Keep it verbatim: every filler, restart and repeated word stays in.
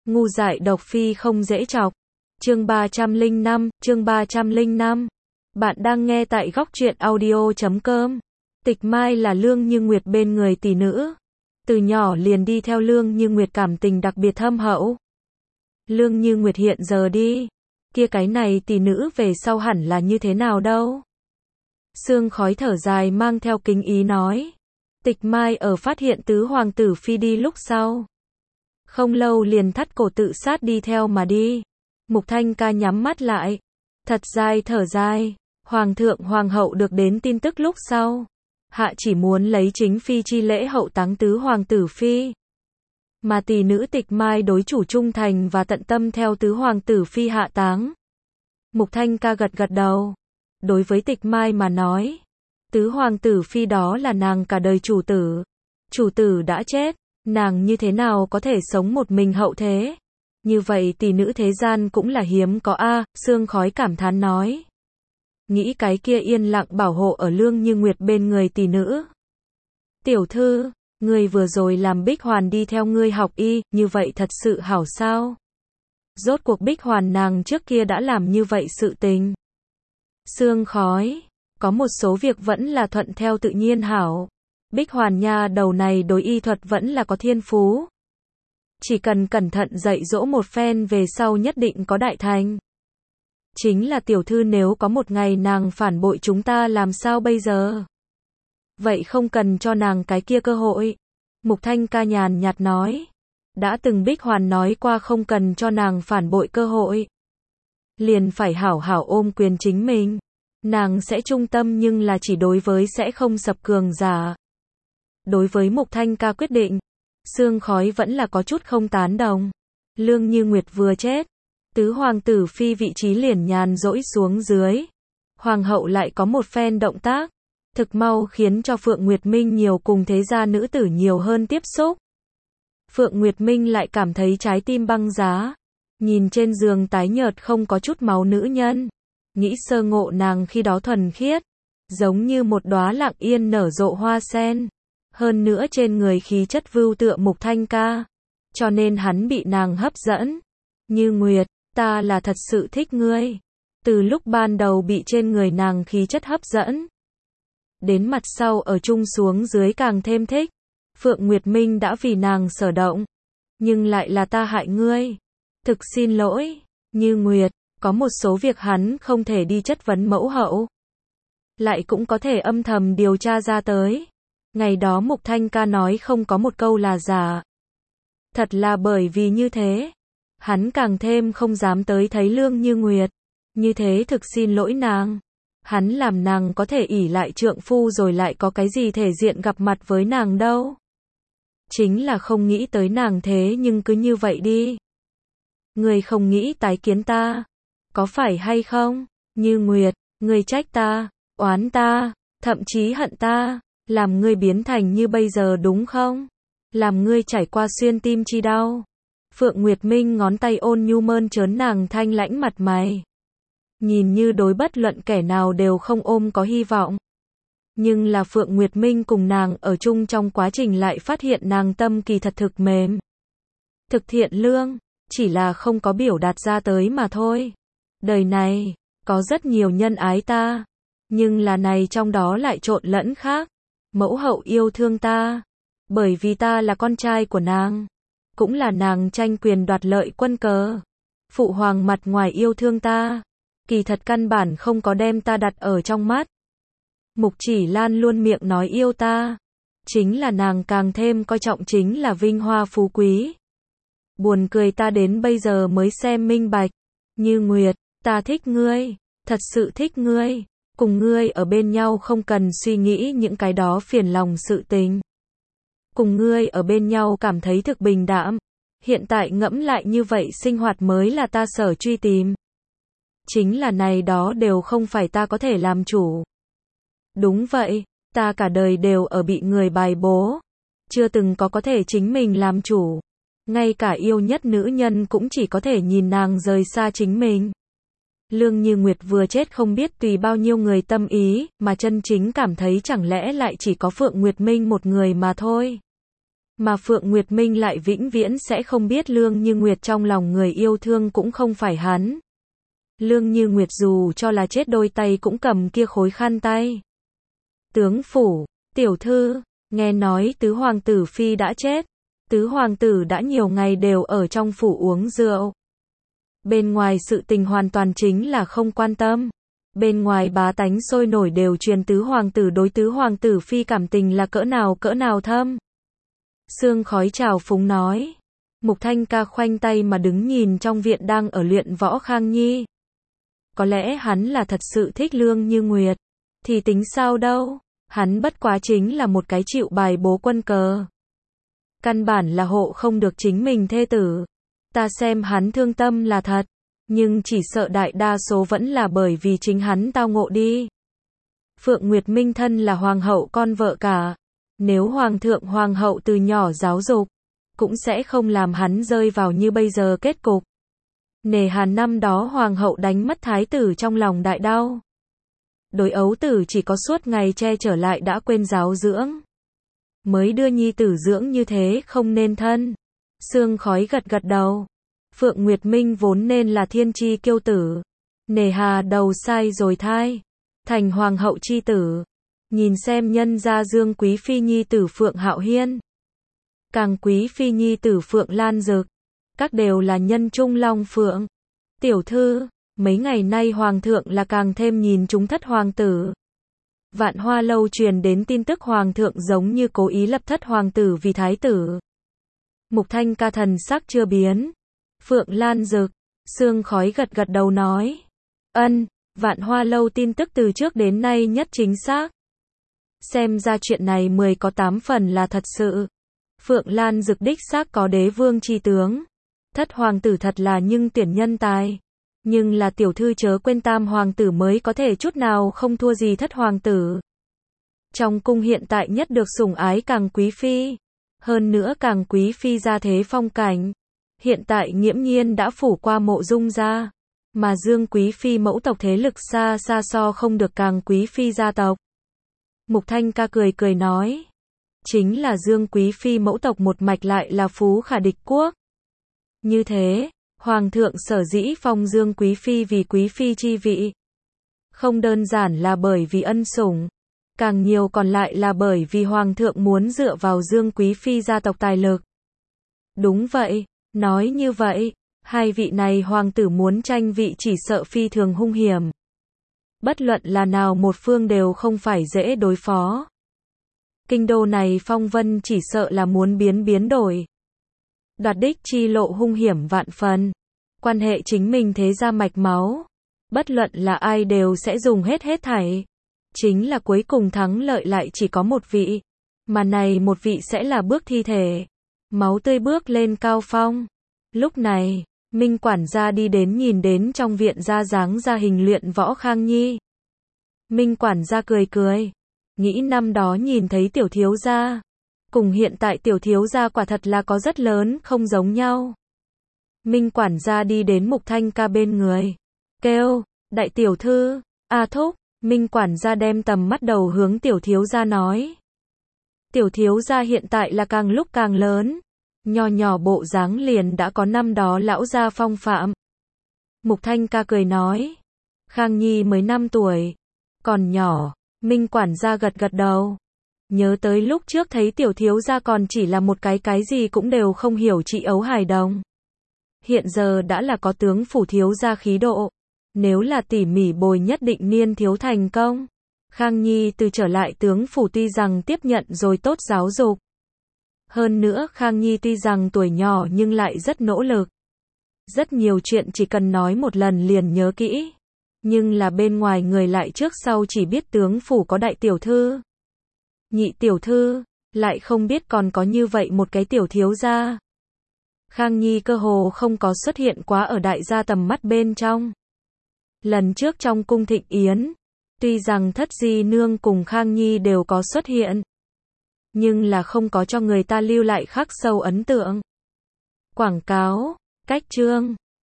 Ngu dại độc phi không dễ chọc. Chương ba trăm lẻ năm, chương ba trăm lẻ năm. Bạn đang nghe tại góc truyện audio chấm com. Tịch Mai là Lương Như Nguyệt bên người tỷ nữ. Từ nhỏ liền đi theo Lương Như Nguyệt, cảm tình đặc biệt thâm hậu. Lương Như Nguyệt hiện giờ đi, kia cái này tỷ nữ về sau hẳn là như thế nào đâu. Sương Khói thở dài mang theo kính ý nói. Tịch Mai ở phát hiện tứ hoàng tử phi đi lúc sau, không lâu liền thắt cổ tự sát đi theo mà đi. Mục Thanh Ca nhắm mắt lại, thật dài thở dài. Hoàng thượng hoàng hậu được đến tin tức lúc sau, hạ chỉ muốn lấy chính phi chi lễ hậu táng tứ hoàng tử phi. Mà tỷ nữ Tịch Mai đối chủ trung thành và tận tâm theo tứ hoàng tử phi hạ táng. Mục Thanh Ca gật gật đầu. Đối với Tịch Mai mà nói, tứ hoàng tử phi đó là nàng cả đời chủ tử. Chủ tử đã chết, nàng như thế nào có thể sống một mình hậu thế? Như vậy tỷ nữ thế gian cũng là hiếm có a. À, Sương Khói cảm thán nói. Nghĩ cái kia yên lặng bảo hộ ở Lương Như Nguyệt bên người tỷ nữ. Tiểu thư, ngươi vừa rồi làm Bích Hoàn đi theo ngươi học y, như vậy thật sự hảo sao? Rốt cuộc Bích Hoàn nàng trước kia đã làm như vậy sự tình. Sương Khói, có một số việc vẫn là thuận theo tự nhiên hảo. Bích Hoàn nha đầu này đối y thuật vẫn là có thiên phú. Chỉ cần cẩn thận dạy dỗ một phen về sau nhất định có đại thành. Chính là tiểu thư, nếu có một ngày nàng phản bội chúng ta làm sao bây giờ? Vậy không cần cho nàng cái kia cơ hội. Mục Thanh Ca nhàn nhạt nói. Đã từng Bích Hoàn nói qua không cần cho nàng phản bội cơ hội. Liền phải hảo hảo ôm quyền chính mình. Nàng sẽ trung tâm nhưng là chỉ đối với sẽ không sập cường giả. Đối với Mục Thanh Ca quyết định, Sương Khói vẫn là có chút không tán đồng. Lương Như Nguyệt vừa chết, tứ hoàng tử phi vị trí liền nhàn rỗi xuống dưới. Hoàng hậu lại có một phen động tác, thực mau khiến cho Phượng Nguyệt Minh nhiều cùng thế gia nữ tử nhiều hơn tiếp xúc. Phượng Nguyệt Minh lại cảm thấy trái tim băng giá. Nhìn trên giường tái nhợt không có chút máu nữ nhân, nghĩ sơ ngộ nàng khi đó thuần khiết, giống như một đóa lặng yên nở rộ hoa sen. Hơn nữa trên người khí chất vưu tựa Mục Thanh Ca, cho nên hắn bị nàng hấp dẫn. Như Nguyệt, ta là thật sự thích ngươi. Từ lúc ban đầu bị trên người nàng khí chất hấp dẫn, đến mặt sau ở chung xuống dưới càng thêm thích. Phượng Nguyệt Minh đã vì nàng sở động, nhưng lại là ta hại ngươi. Thực xin lỗi, Như Nguyệt, có một số việc hắn không thể đi chất vấn mẫu hậu, lại cũng có thể âm thầm điều tra ra tới. Ngày đó Mục Thanh Ca nói không có một câu là giả. Thật là bởi vì như thế, hắn càng thêm không dám tới thấy Lương Như Nguyệt. Như thế thực xin lỗi nàng. Hắn làm nàng có thể ỷ lại trượng phu rồi lại có cái gì thể diện gặp mặt với nàng đâu. Chính là không nghĩ tới nàng thế nhưng cứ như vậy đi. Ngươi không nghĩ tái kiến ta, có phải hay không? Như Nguyệt, ngươi trách ta, oán ta, thậm chí hận ta, làm ngươi biến thành như bây giờ đúng không? Làm ngươi trải qua xuyên tim chi đau. Phượng Nguyệt Minh ngón tay ôn nhu mơn trớn nàng thanh lãnh mặt mày. Nhìn như đối bất luận kẻ nào đều không ôm có hy vọng. Nhưng là Phượng Nguyệt Minh cùng nàng ở chung trong quá trình lại phát hiện nàng tâm kỳ thật thực mềm. Thực thiện lương, chỉ là không có biểu đạt ra tới mà thôi. Đời này, có rất nhiều nhân ái ta, nhưng là này trong đó lại trộn lẫn khác. Mẫu hậu yêu thương ta, bởi vì ta là con trai của nàng, cũng là nàng tranh quyền đoạt lợi quân cờ. Phụ hoàng mặt ngoài yêu thương ta, kỳ thật căn bản không có đem ta đặt ở trong mắt. Mục Chỉ Lan luôn miệng nói yêu ta, chính là nàng càng thêm coi trọng chính là vinh hoa phú quý. Buồn cười ta đến bây giờ mới xem minh bạch. Như Nguyệt, ta thích ngươi, thật sự thích ngươi. Cùng ngươi ở bên nhau không cần suy nghĩ những cái đó phiền lòng sự tình. Cùng ngươi ở bên nhau cảm thấy thực bình đạm. Hiện tại ngẫm lại như vậy sinh hoạt mới là ta sở truy tìm. Chính là này đó đều không phải ta có thể làm chủ. Đúng vậy, ta cả đời đều ở bị người bài bố. Chưa từng có có thể chính mình làm chủ. Ngay cả yêu nhất nữ nhân cũng chỉ có thể nhìn nàng rời xa chính mình. Lương Như Nguyệt vừa chết không biết tùy bao nhiêu người tâm ý, mà chân chính cảm thấy chẳng lẽ lại chỉ có Phượng Nguyệt Minh một người mà thôi. Mà Phượng Nguyệt Minh lại vĩnh viễn sẽ không biết Lương Như Nguyệt trong lòng người yêu thương cũng không phải hắn. Lương Như Nguyệt dù cho là chết đôi tay cũng cầm kia khối khăn tay. Tướng phủ, tiểu thư, nghe nói tứ hoàng tử phi đã chết. Tứ hoàng tử đã nhiều ngày đều ở trong phủ uống rượu. Bên ngoài sự tình hoàn toàn chính là không quan tâm. Bên ngoài bá tánh sôi nổi đều truyền tứ hoàng tử đối tứ hoàng tử phi cảm tình là cỡ nào cỡ nào thâm. Sương khói trào phúng nói. Mục Thanh Ca khoanh tay mà đứng nhìn trong viện đang ở luyện võ Khang Nhi. Có lẽ hắn là thật sự thích Lương Như Nguyệt. Thì tính sao đâu, hắn bất quá chính là một cái chịu bài bố quân cờ. Căn bản là hộ không được chính mình thê tử. Ta xem hắn thương tâm là thật, nhưng chỉ sợ đại đa số vẫn là bởi vì chính hắn tao ngộ đi. Phượng Nguyệt Minh thân là hoàng hậu con vợ cả. Nếu hoàng thượng hoàng hậu từ nhỏ giáo dục, cũng sẽ không làm hắn rơi vào như bây giờ kết cục. Nề hà năm đó hoàng hậu đánh mất thái tử trong lòng đại đau. Đối ấu tử chỉ có suốt ngày che chở lại đã quên giáo dưỡng. Mới đưa nhi tử dưỡng như thế không nên thân. Sương khói gật gật đầu. Phượng Nguyệt Minh vốn nên là thiên chi kiêu tử. Nề hà đầu sai rồi thai. Thành hoàng hậu chi tử. Nhìn xem nhân gia Dương quý phi nhi tử Phượng Hạo Hiên. Càng quý phi nhi tử Phượng Lan Dực. Các đều là nhân trung long phượng. Tiểu thư, mấy ngày nay hoàng thượng là càng thêm nhìn chúng thất hoàng tử. Vạn Hoa lâu truyền đến tin tức hoàng thượng giống như cố ý lập thất hoàng tử vì thái tử. Mục Thanh Ca thần sắc chưa biến. Phượng Lan Dực, sương khói gật gật đầu nói. Ân, Vạn Hoa lâu tin tức từ trước đến nay nhất chính xác. Xem ra chuyện này mười có tám phần là thật sự. Phượng Lan Dực đích xác có đế vương chi tướng. Thất hoàng tử thật là nhưng tuyển nhân tài. Nhưng là tiểu thư chớ quên tam hoàng tử mới có thể chút nào không thua gì thất hoàng tử. Trong cung hiện tại nhất được sủng ái càng quý phi. Hơn nữa càng quý phi ra thế phong cảnh. Hiện tại nghiễm nhiên đã phủ qua Mộ Dung gia. Mà Dương quý phi mẫu tộc thế lực xa xa so không được càng quý phi gia tộc. Mục Thanh Ca cười cười nói. Chính là Dương quý phi mẫu tộc một mạch lại là phú khả địch quốc. Như thế, hoàng thượng sở dĩ phong Dương quý phi vì quý phi chi vị. Không đơn giản là bởi vì ân sủng, càng nhiều còn lại là bởi vì hoàng thượng muốn dựa vào Dương quý phi gia tộc tài lực. Đúng vậy, nói như vậy, hai vị này hoàng tử muốn tranh vị chỉ sợ phi thường hung hiểm. Bất luận là nào một phương đều không phải dễ đối phó. Kinh đô này phong vân chỉ sợ là muốn biến biến đổi. Đoạt đích chi lộ hung hiểm vạn phần. Quan hệ chính mình thế ra mạch máu. Bất luận là ai đều sẽ dùng hết hết thảy. Chính là cuối cùng thắng lợi lại chỉ có một vị. Mà này một vị sẽ là bước thi thể. Máu tươi bước lên cao phong. Lúc này, Minh quản gia đi đến nhìn đến trong viện ra dáng ra hình luyện võ Khang Nhi. Minh quản gia cười cười. Nghĩ năm đó nhìn thấy tiểu thiếu gia. Cùng hiện tại tiểu thiếu gia quả thật là có rất lớn không giống nhau. Minh quản gia đi đến Mục Thanh Ca bên người. Kêu, đại tiểu thư, a thúc. Minh quản gia đem tầm mắt đầu hướng tiểu thiếu gia nói. Tiểu thiếu gia hiện tại là càng lúc càng lớn. Nho nhỏ bộ dáng liền đã có năm đó lão gia phong phạm. Mục Thanh Ca cười nói. Khang Nhi mới năm tuổi. Còn nhỏ. Minh quản gia gật gật đầu. Nhớ tới lúc trước thấy tiểu thiếu gia còn chỉ là một cái cái gì cũng đều không hiểu chị ấu hài đồng. Hiện giờ đã là có tướng phủ thiếu gia khí độ. Nếu là tỉ mỉ bồi nhất định niên thiếu thành công. Khang Nhi từ trở lại tướng phủ tuy rằng tiếp nhận rồi tốt giáo dục. Hơn nữa Khang Nhi tuy rằng tuổi nhỏ nhưng lại rất nỗ lực. Rất nhiều chuyện chỉ cần nói một lần liền nhớ kỹ. Nhưng là bên ngoài người lại trước sau chỉ biết tướng phủ có đại tiểu thư. Nhị tiểu thư, lại không biết còn có như vậy một cái tiểu thiếu gia. Khang Nhi cơ hồ không có xuất hiện quá ở đại gia tầm mắt bên trong. Lần trước trong cung thịnh yến, tuy rằng thất di nương cùng Khang Nhi đều có xuất hiện. Nhưng là không có cho người ta lưu lại khắc sâu ấn tượng. Quảng cáo, cách chương.